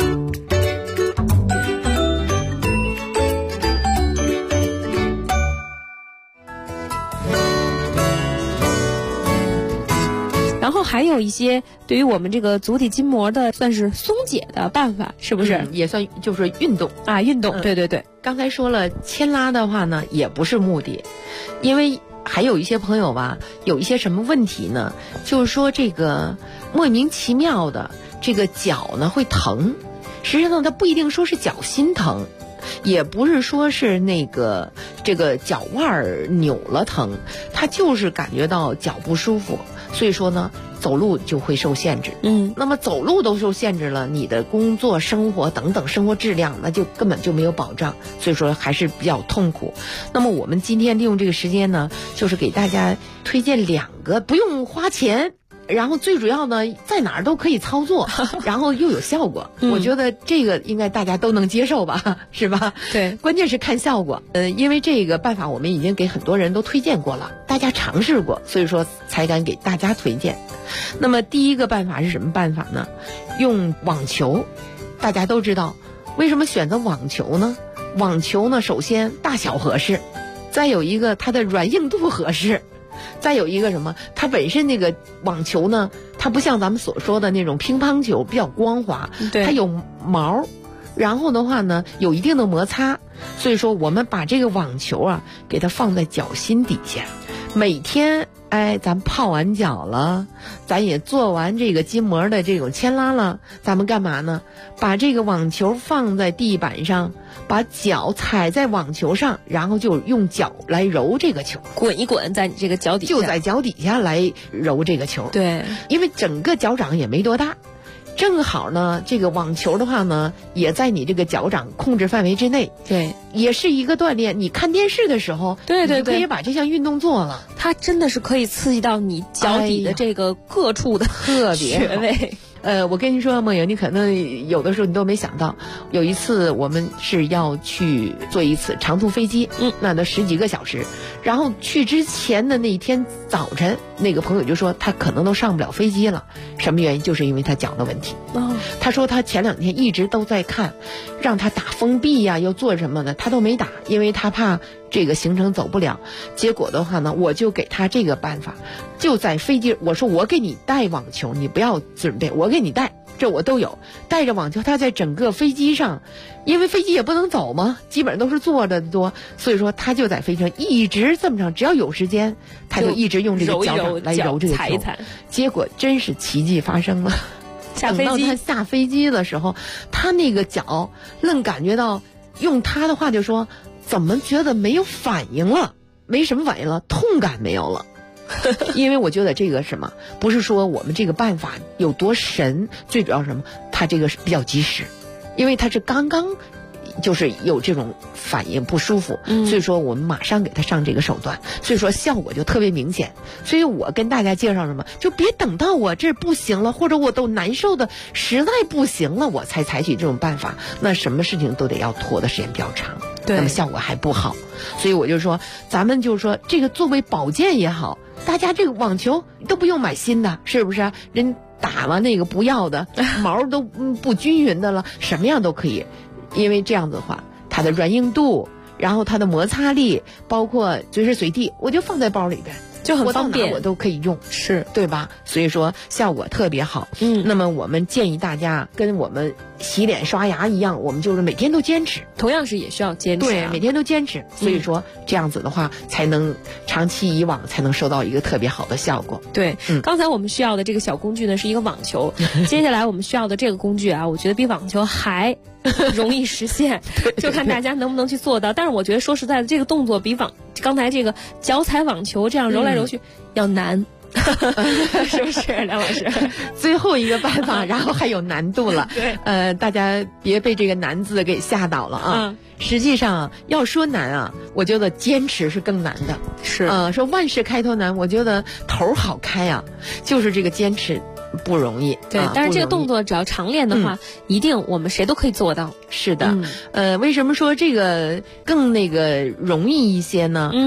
然后还有一些对于我们这个足底筋膜的算是松解的办法，是不是？ 也算就是运动啊，运动，对对对。 刚才说了，牵拉的话呢，也不是目的，因为还有一些朋友吧，有一些什么问题呢？就是说这个莫名其妙的这个脚呢会疼，实际上它不一定说是脚心疼。也不是说是这个脚腕扭了疼，他就是感觉到脚不舒服，所以说呢走路就会受限制。那么走路都受限制了，你的工作生活等等生活质量那就根本就没有保障，所以说还是比较痛苦。那么我们今天利用这个时间呢，就是给大家推荐2个不用花钱，然后最主要呢在哪儿都可以操作，然后又有效果。我觉得这个应该大家都能接受吧，是吧？ 对， 关键是看效果。因为这个办法我们已经给很多人都推荐过了，大家尝试过，所以说才敢给大家推荐。那么第一个办法是什么办法呢？用网球。大家都知道为什么选择网球呢？网球呢首先大小合适，再有一个它的软硬度合适，再有一个什么？它本身那个网球呢，它不像咱们所说的那种乒乓球比较光滑，它有毛，然后的话呢有一定的摩擦，所以说我们把这个网球啊给它放在脚心底下，每天咱泡完脚了，咱也做完这个筋膜的这种牵拉了，咱们干嘛呢？把这个网球放在地板上，把脚踩在网球上，然后就用脚来揉这个球， 滚一滚在你这个脚底下， 就在脚底下来揉这个球。 对， 因为整个脚掌也没多大，正好呢这个网球的话呢也在你这个脚掌控制范围之内， 对， 也是一个锻炼。你看电视的时候， 对对对， 你就可以把这项运动做了， 它真的是可以刺激到你脚底的这个各处的特别穴位。 我跟您说，梦莹，你可能有的时候你都没想到，有一次我们是要去坐一次长途飞机，那都10几个小时，然后去之前的那一天早晨，那个朋友就说他可能都上不了飞机了，什么原因？就是因为他脚的问题。他说他前2天一直都在看，让他打封闭呀，又做什么的，他都没打，因为他怕这个行程走不了。结果的话呢，我就给他这个办法，就在飞机，我说我给你带网球，你不要准备，我给你带，这我都有，带着网球，他在整个飞机上，因为飞机也不能走嘛，基本上都是坐着的多，所以说他就在飞机上一直这么长，只要有时间，他就一直用这个脚掌来揉这个球，结果真是奇迹发生了。等到他下飞机的时候，他那个脚愣感觉到，用他的话就说，怎么觉得没有反应了，没什么反应了，痛感没有了。因为我觉得这个什么，不是说我们这个办法有多神，最主要是什么，它这个是比较及时，因为它是刚刚就是有这种反应不舒服，所以说我们马上给他上这个手段，所以说效果就特别明显。所以我跟大家介绍什么，就别等到我这不行了，或者我都难受的实在不行了，我才采取这种办法，那什么事情都得要拖的时间比较长，那么效果还不好。所以我就说，咱们就说这个作为保健也好，大家这个网球都不用买新的，是不是？人打了那个不要的毛都不均匀的了，什么样都可以。因为这样子的话，它的软硬度，然后它的摩擦力，包括随时随地，我就放在包里边， 就很方便， 我都可以用， 是对吧？所以说效果特别好。那么我们建议大家跟我们洗脸刷牙一样，我们就是每天都坚持， 同样是也需要坚持， 对，每天都坚持。所以说这样子的话，才能长期以往才能收到一个特别好的效果。 对，刚才我们需要的这个小工具呢是一个网球，接下来我们需要的这个工具啊，我觉得比网球还容易实现，就看大家能不能去做到。但是我觉得说实在的，这个动作比刚才这个脚踩网球这样揉来揉去要难。是不是梁老师？ 最后一个办法，然后还有难度了。 对， 大家别被这个难字给吓倒了啊！实际上要说难啊，我觉得坚持是更难的。 是， 说万事开头难，我觉得头好开啊，就是这个坚持不容易。 对，但是这个动作只要常练的话，一定我们谁都可以做到。 是的，为什么说这个更容易一些呢？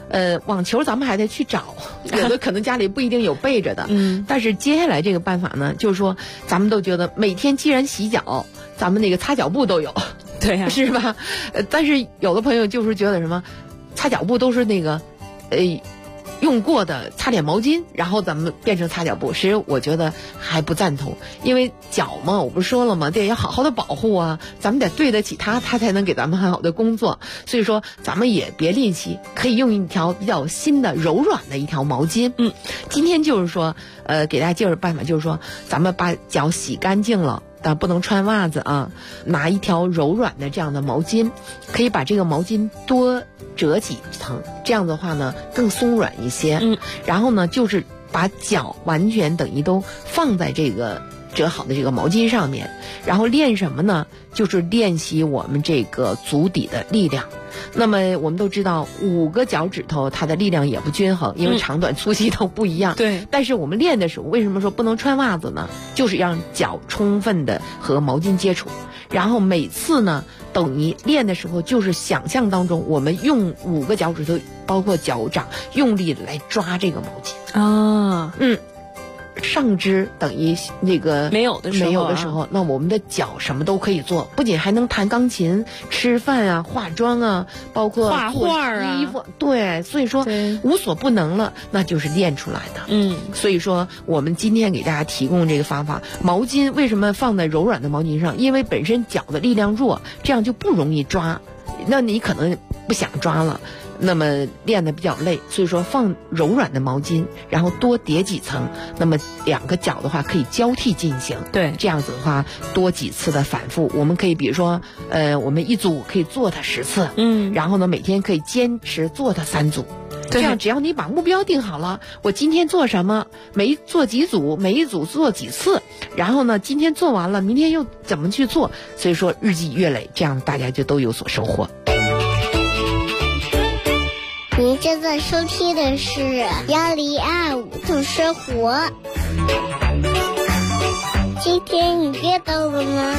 网球咱们还得去找，有的可能家里不一定有备着的。但是接下来这个办法呢，就是说咱们都觉得每天既然洗脚，咱们那个擦脚布都有， 对呀， 是吧？但是有的朋友就是觉得什么，擦脚布都是那个，用过的擦脸毛巾，然后咱们变成擦脚布，其实我觉得还不赞同，因为脚嘛，我不是说了吗？得要好好的保护啊，咱们得对得起它，它才能给咱们很好的工作。所以说，咱们也别吝惜，可以用一条比较新的、柔软的一条毛巾。今天就是说，给大家介绍办法，就是说，咱们把脚洗干净了。但不能穿袜子啊！拿一条柔软的这样的毛巾，可以把这个毛巾多折几层，这样的话呢更松软一些。然后呢就是把脚完全等于都放在这个折好的这个毛巾上面，然后练什么呢？就是练习我们这个足底的力量。那么我们都知道5个脚趾头它的力量也不均衡，因为长短粗细都不一样。 对。 但是我们练的时候，为什么说不能穿袜子呢？就是让脚充分的和毛巾接触，然后每次呢等于练的时候，就是想象当中我们用5个脚趾头，包括脚掌，用力来抓这个毛巾啊。 上肢等于那个没有的时候， 那我们的脚什么都可以做，不仅还能弹钢琴、吃饭啊、化妆啊，包括画画啊、 衣服，对，所以说无所不能了，那就是练出来的。所以说我们今天给大家提供这个方法，毛巾为什么放在柔软的毛巾上？因为本身脚的力量弱，这样就不容易抓，那你可能不想抓了。那么练得比较累，所以说放柔软的毛巾，然后多叠几层，那么2个脚的话可以交替进行。 对， 这样子的话多几次的反复，我们可以比如说我们一组可以做它10次，然后呢每天可以坚持做它3组。这样只要你把目标定好了，我今天做什么，做几组，每一组做几次，然后呢今天做完了，明天又怎么去做，所以说日积月累，这样大家就都有所收获。 您正在收听的是1025懂生活。今天你阅到了吗？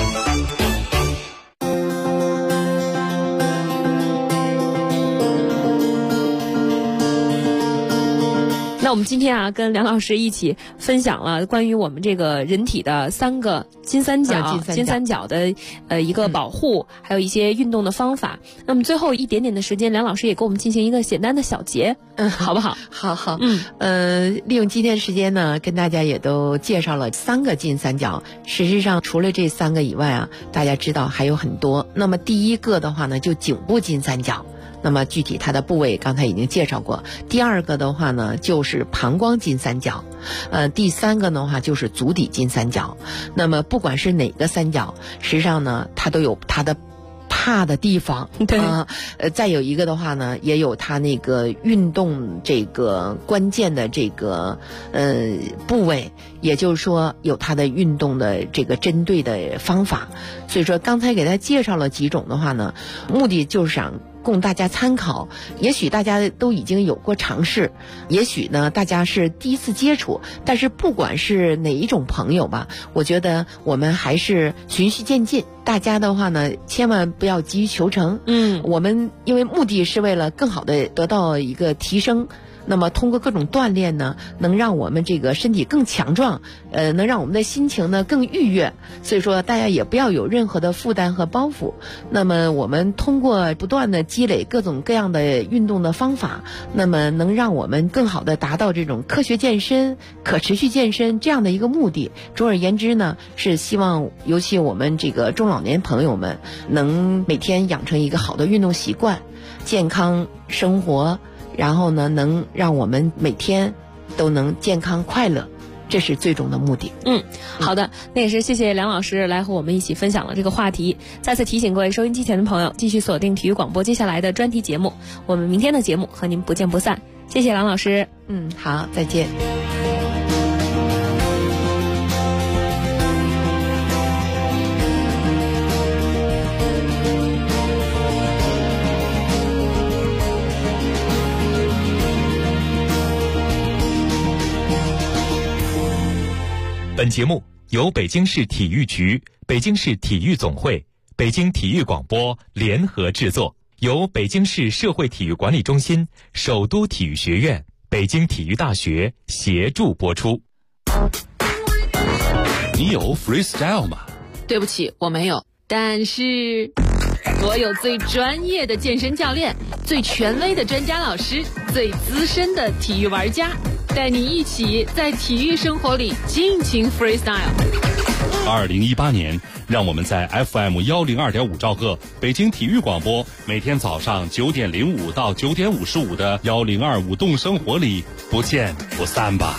那我们今天啊，跟梁老师一起分享了关于我们这个人体的3个金三角的一个保护，还有一些运动的方法。那么最后一点点的时间，梁老师也给我们进行一个简单的小结，好不好？ 好。利用今天时间呢，跟大家也都介绍了3个金三角。实际上除了这3个以外啊，大家知道还有很多。那么第一个的话呢，就颈部金三角。那么具体它的部位刚才已经介绍过。第2个的话呢，就是膀胱金三角。第3个的话就是足底金三角。那么不管是哪个三角，实际上呢，它都有它的怕的地方。 对。 再有一个的话呢，也有它那个运动这个关键的这个部位，也就是说有它的运动的这个针对的方法。所以说刚才给大家介绍了几种的话呢，目的就是想供大家参考，也许大家都已经有过尝试，也许呢大家是第一次接触，但是不管是哪一种朋友吧，我觉得我们还是循序渐进。大家的话呢，千万不要急于求成。我们因为目的是为了更好的得到一个提升。那么通过各种锻炼呢，能让我们这个身体更强壮，能让我们的心情呢更愉悦。所以说大家也不要有任何的负担和包袱。那么我们通过不断的积累各种各样的运动的方法，那么能让我们更好的达到这种科学健身、可持续健身这样的一个目的。总而言之呢，是希望尤其我们这个中老年朋友们能每天养成一个好的运动习惯，健康生活，然后呢，能让我们每天都能健康快乐，这是最终的目的。 好的，那也是谢谢梁老师来和我们一起分享了这个话题。再次提醒各位收音机前的朋友，继续锁定体育广播接下来的专题节目，我们明天的节目和您不见不散。谢谢梁老师。 好，再见。 本节目由北京市体育局、北京市体育总会、北京体育广播联合制作， 由北京市社会体育管理中心、首都体育学院、北京体育大学协助播出。 你有 freestyle 吗？ 对不起，我没有。但是我有最专业的健身教练，最权威的专家老师，最资深的体育玩家，带你一起在体育生活里尽情 freestyle。 2018年，让我们在 FM 102.5兆赫北京体育广播，每天早上9点05到9点55的1025动生活里不见不散吧。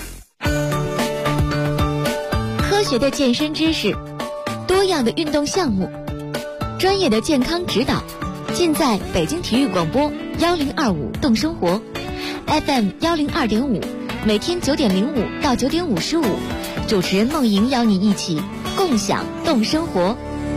科学的健身知识，多样的运动项目，专业的健康指导，尽在北京体育广播1025动生活 FM 102.5，每天9点05到9点55，主持人梦莹邀你一起共享动生活。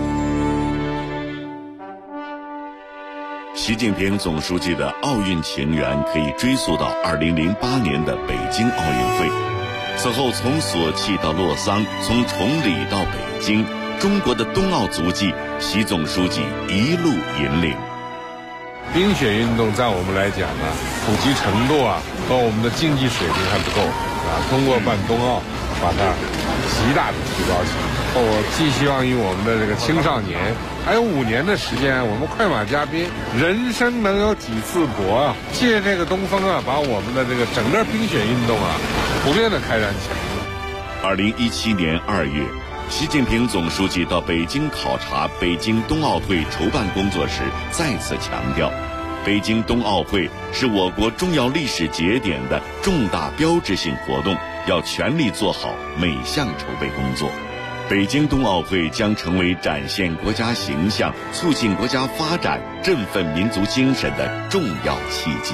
习近平总书记的奥运情缘可以追溯到2008年的北京奥运会。此后从索契到洛桑，从崇礼到北京，中国的冬奥足迹，习总书记一路引领。 冰雪运动在我们来讲呢，普及程度和我们的竞技水平还不够通过办冬奥，把它极大的提高起来。我寄希望于我们的这个青少年，还有5年的时间，我们快马加鞭，人生能有几次搏借这个东风把我们的这个整个冰雪运动普遍的开展起来。 2017年2月，习近平总书记到北京考察北京冬奥会筹办工作时，再次强调，北京冬奥会是我国重要历史节点的重大标志性活动，要全力做好每项筹备工作。北京冬奥会将成为展现国家形象、促进国家发展、振奋民族精神的重要契机。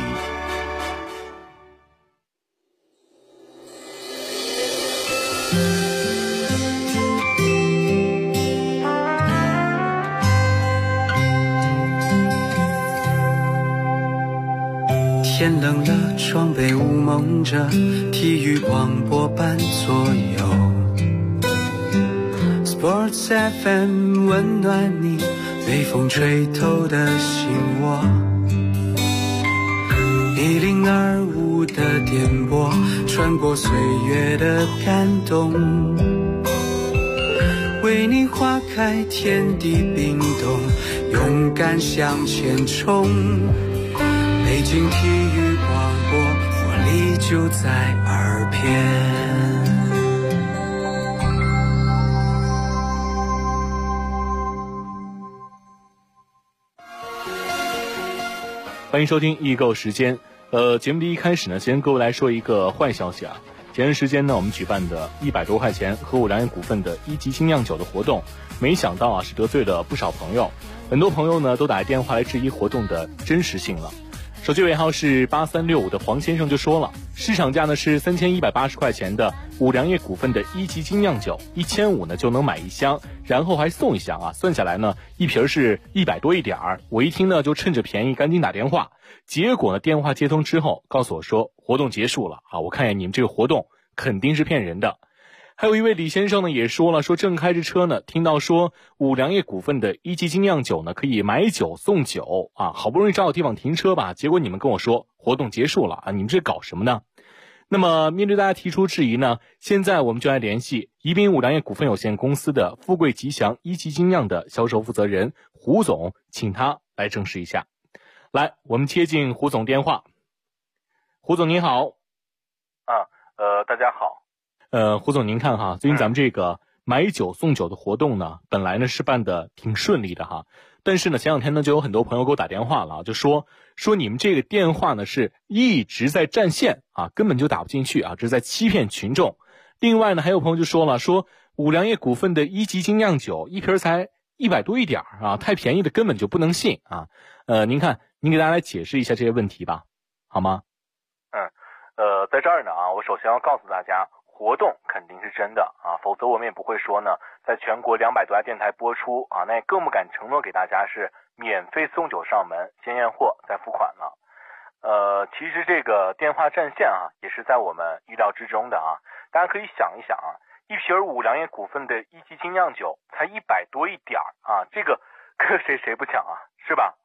天冷了，窗被雾蒙着，体育广播伴左右。Sports FM 温暖你，被风吹透的心窝。1025的电波，穿过岁月的感动，为你划开天地冰冻，勇敢向前冲。北京体育广播，活力就在耳边。 欢迎收听易购时间。节目的一开始呢，先跟各位来说一个坏消息啊。前段时间呢，我们举办的100多块钱和五粮液股份的1级精酿酒的活动，没想到是得罪了不少朋友。很多朋友呢都打电话来质疑活动的真实性了。手机尾号是8365的黄先生就说了，市场价呢是3180块钱的五粮液股份的1级精酿酒，1500呢就能买1箱，然后还送1箱算下来呢一瓶是100多一点儿。我一听呢就趁着便宜赶紧打电话，结果呢电话接通之后告诉我说活动结束了我看见你们这个活动肯定是骗人的。还有一位李先生呢也说了，说正开着车呢，听到说五粮液股份的1级精酿酒呢可以买酒送酒好不容易找到地方停车吧，结果你们跟我说活动结束了你们这搞什么呢？那么面对大家提出质疑呢，现在我们就来联系宜宾五粮液股份有限公司的富贵吉祥1级精酿的销售负责人胡总，请他来证实一下。来，我们接进胡总电话。胡总您好。 大家好。 胡总您看最近咱们这个买酒送酒的活动呢，本来呢是办的挺顺利的但是呢前两天呢就有很多朋友给我打电话了，就说你们这个电话呢是一直在占线根本就打不进去这是在欺骗群众。另外呢还有朋友就说了，说五粮液股份的1级精酿酒一瓶才100多一点太便宜的根本就不能信您看您给大家来解释一下这些问题吧，好吗？ 在这儿呢我首先要告诉大家，活动肯定是真的否则我们也不会说呢在全国200多家电台播出那也更不敢承诺给大家是免费送酒上门，先验货再付款了。其实这个电话占线也是在我们预料之中的大家可以想一想一瓶五粮液股份的1级精酿酒才100多一点这个跟谁不抢是吧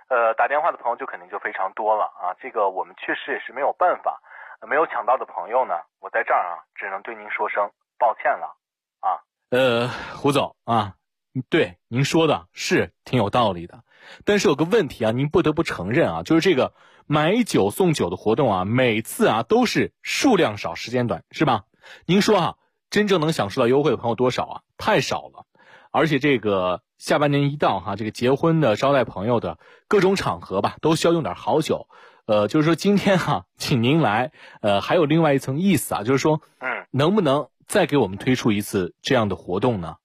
打电话的朋友就肯定就非常多了啊，这个我们确实也是没有办法，没有抢到的朋友呢，我在这儿啊，只能对您说声抱歉了啊。 胡总啊，对您说的是挺有道理的，但是有个问题啊，您不得不承认啊，就是这个买9送9的活动啊，每次啊都是数量少时间短，是吧？您说啊，真正能享受到优惠的朋友多少啊？太少了。而且这个下半年一到哈，这个结婚的、招待朋友的各种场合吧，都需要用点好酒。就是说今天哈，请您来，还有另外一层意思啊，就是说，能不能再给我们推出一次这样的活动呢？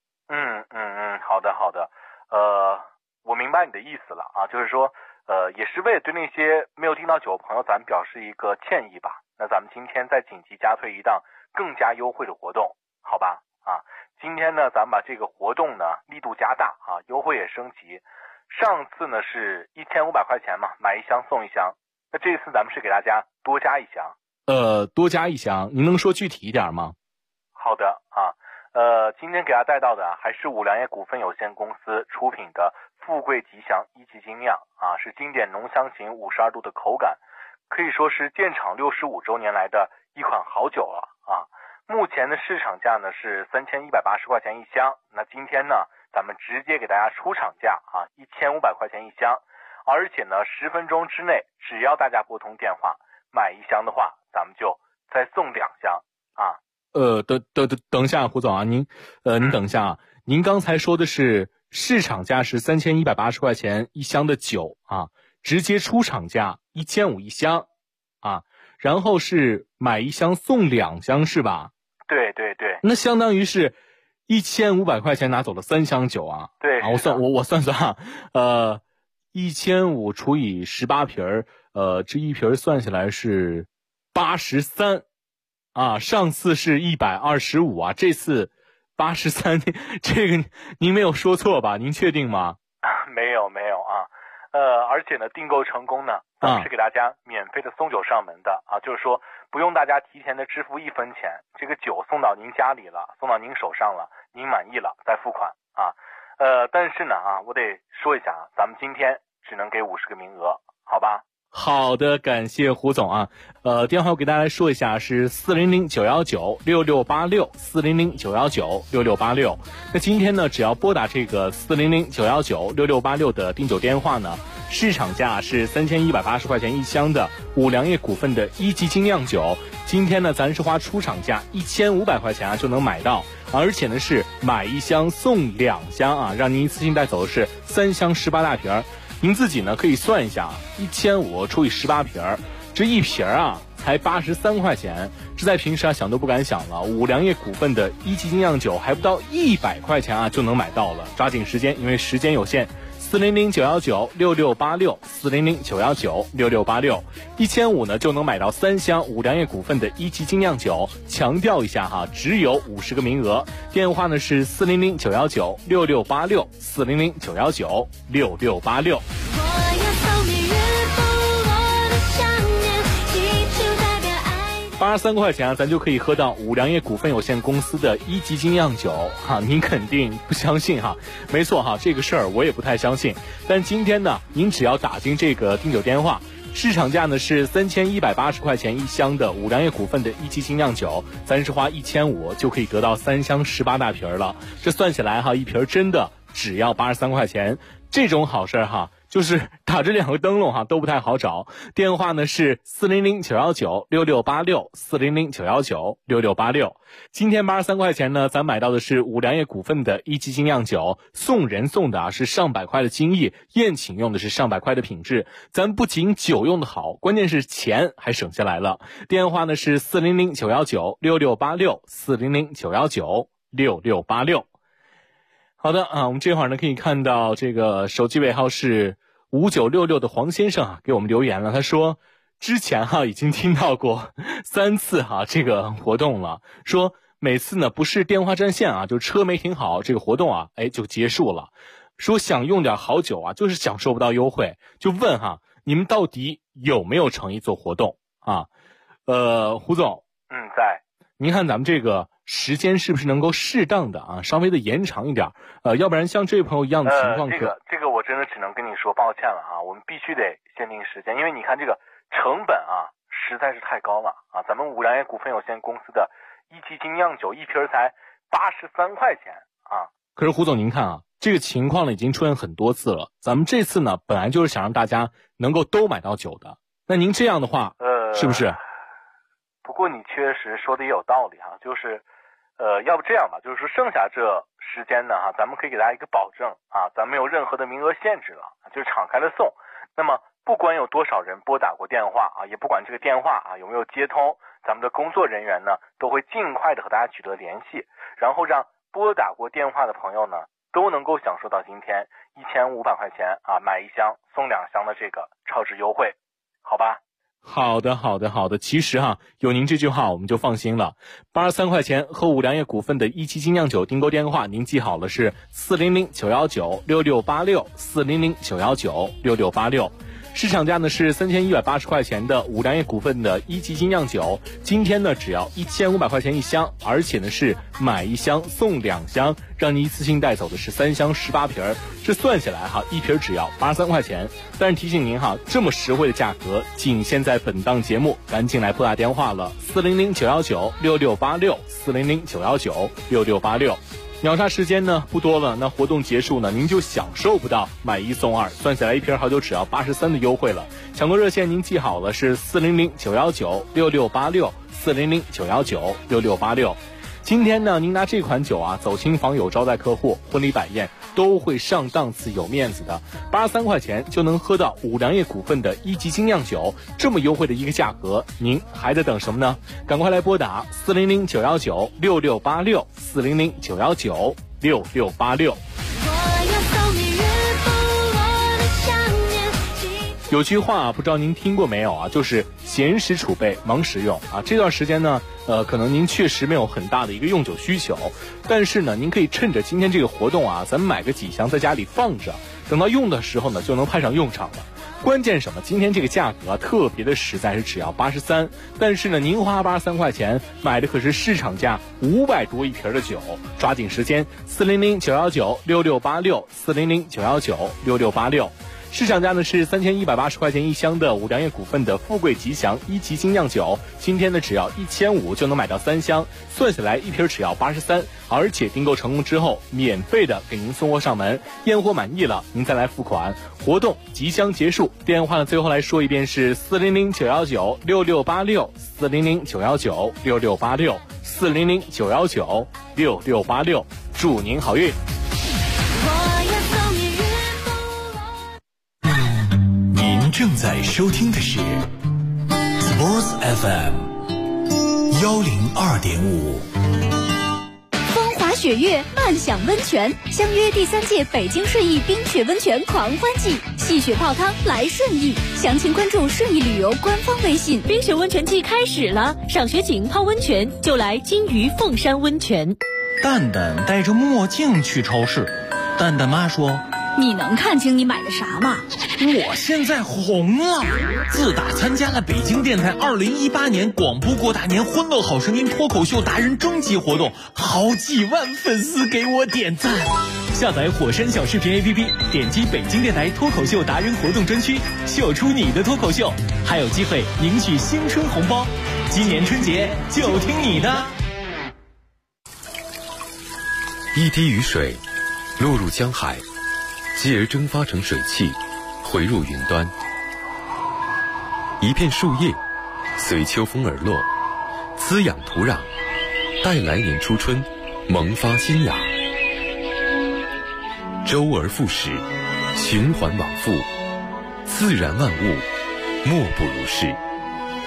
好的，我明白你的意思了啊，就是说，也是为了对那些没有订到酒的朋友，咱们表示一个歉意吧。那咱们今天再紧急加推一档更加优惠的活动，好吧？啊，今天呢，咱们把这个活动呢力度加大啊，优惠也升级。上次呢是1500块钱嘛，买1箱送1箱。那这次咱们是给大家多加1箱。 多加1箱，您能说具体一点吗？ 好的啊，今天给大家带到的还是五粮液股份有限公司出品的富贵吉祥1级精酿啊，是经典浓香型52度的口感，可以说是建厂65周年来的一款好酒了啊。目前的市场价呢是3180块钱1箱，那今天呢咱们直接给大家出厂价啊，1500块钱1箱，而且呢10分钟之内，只要大家拨通电话买1箱的话，咱们就再送2箱啊。 等一下，胡总啊，您等一下啊，您刚才说的是市场价是3180块钱1箱的酒啊，直接出厂价15001箱啊，然后是买1箱送2箱是吧？ 对， 那相当于是1500块钱拿走了3箱酒啊。 对啊，我算啊，1500除以18瓶这一瓶算下来是83啊，上次是125啊，这次83，这个您没有说错吧？您确定吗？ 没有啊，而且呢，订购成功呢，咱们是给大家免费的送酒上门的啊，就是说不用大家提前的支付1分钱，这个酒送到您家里了，送到您手上了，您满意了再付款啊。但是呢啊，我得说一下啊，咱们今天只能给50个名额，好吧？ 好的，感谢胡总啊。电话我给大家来说一下，是400-919-6686，400-919-6686。那今天呢，只要拨打这个400-919-6686的订酒电话呢，市场价是3180块钱1箱的五粮液股份的1级精酿酒，今天呢，咱是花出厂价1500块钱啊就能买到，而且呢是买1箱送2箱啊，让您一次性带走的是3箱18大瓶。您自己呢可以算一下，1500除以18瓶，这一瓶啊才83块钱，这在平时啊想都不敢想了。五粮液股份的1级精酿酒还不到100块钱啊就能买到了，抓紧时间，因为时间有限。400-919-6686，400-919-6686，1500呢就能买到3箱五粮液股份的1级精酿酒。强调一下哈，只有50个名额。电话呢是400-919-6686，400-919-6686。83块钱啊，咱就可以喝到五粮液股份有限公司的1级精酿酒哈，您肯定不相信哈？没错哈，这个事儿我也不太相信。但今天呢，您只要打进这个订酒电话，市场价呢是3180块钱1箱的五粮液股份的1级精酿酒，咱是花1500就可以得到3箱18大瓶了。这算起来哈，一瓶真的只要83块钱，这种好事哈。就是打着2个灯笼哈都不太好找，电话呢是400-919-6686，400-919-6686。今天83块钱呢，咱买到的是五粮液股份的1级精酿酒，送人送的是上百块的精益，宴请用的是上百块的品质。咱不仅酒用的好，关键是钱还省下来了。电话呢是400-919-6686，400-919-6686。好的啊，我们这会儿呢可以看到这个手机尾号是5966的黄先生啊给我们留言了，他说之前已经听到过3次这个活动了，说每次呢不是电话占线啊，就车没停好，这个活动就结束了。说想用点好酒啊，就是享受不到优惠，就问你们到底有没有诚意做活动啊？胡总， 在。 您看咱们这个时间是不是能够适当的啊，稍微的延长一点？要不然像这位朋友一样的情况， 这个我真的只能跟你说抱歉了啊，我们必须得限定时间，因为你看这个成本啊实在是太高了啊，咱们五粮液股份有限公司的一期精酿酒一瓶才83块钱啊。 可是胡总您看啊，这个情况呢已经出现很多次了，咱们这次呢本来就是想让大家能够都买到酒的，那您这样的话是不是？ 不过你确实说的也有道理哈，就是要不这样吧，就是说剩下这时间呢咱们可以给大家一个保证啊，咱没有任何的名额限制了，就是敞开了送。那么不管有多少人拨打过电话啊，也不管这个电话有没有接通，咱们的工作人员呢都会尽快的和大家取得联系，然后让拨打过电话的朋友呢都能够享受到今天1500块钱买1箱送2箱的这个超值优惠，好吧？ 好的，其实有您这句话我们就放心了。83块钱和五粮液股份的一期精酿酒订购电话您记好了，是400-919-6686 400-919-6686。市场价呢是3180块钱的五粮液股份的一期精酿酒，今天呢只要1500块钱1箱，而且呢是买1箱送2箱，让你一次性带走的是3箱18瓶，这算下来一瓶只要83块钱。但是提醒您这么实惠的价格仅限在本档节目，赶紧来拨打电话了，400-919-6686 400-919-6686。秒杀时间呢不多了，那活动结束呢您就享受不到买1送2，算下来一瓶好酒只要83的优惠了。抢购热线您记好了，是400-919-6686 400-919-6686。今天呢您拿这款酒走亲访友招待客户婚礼摆宴都会上档次有面子的，83块钱就能喝到五粮液股份的一级精酿酒，这么优惠的一个价格，您还在等什么呢？赶快来拨打400-919-6686 400-919-6686。有句话不知道您听过没有就是闲时储备忙时用这段时间呢可能您确实没有很大的一个用酒需求，但是呢您可以趁着今天这个活动咱们买个几箱在家里放着，等到用的时候呢就能派上用场了。关键什么？今天这个价格特别的实在，是只要83，但是呢您花83块钱买的可是市场价500多一瓶的酒，抓紧时间400-919-6686 400-919-6686。市场价呢是3180块钱1箱的五粮液股份的富贵吉祥一级精酿酒，今天呢只要1500就能买到3箱，算下来一瓶只要83，而且订购成功之后免费的给您送货上门，验货满意了您再来付款。活动即将结束，电话呢最后来说一遍是400-919-6686 400-919-6686 400-919-6686，祝您好运。 正在收听的是 Sports FM 102.5。 风华雪月，漫享温泉，相约第3届北京顺义冰雪温泉狂欢季，戏雪泡汤来顺义，详情关注顺义旅游官方微信。 冰雪温泉季开始了，赏雪景泡温泉就来金鱼凤山温泉。 蛋蛋戴着墨镜去超市，蛋蛋妈说：“ 你能看清你买的啥吗？ 我现在红了！自打参加了北京电台2018年广播过大年欢乐好声音脱口秀达人征集活动，好几万粉丝给我点赞。 下载火山小视频 APP， 点击北京电台脱口秀达人活动专区，秀出你的脱口秀，还有机会赢取新春红包。今年春节就听你的！ 一滴雨水落入江海，继而蒸发成水汽，回入云端。一片树叶随秋风而落，滋养土壤，待来年初春萌发新芽。周而复始，循环往复，自然万物莫不如是。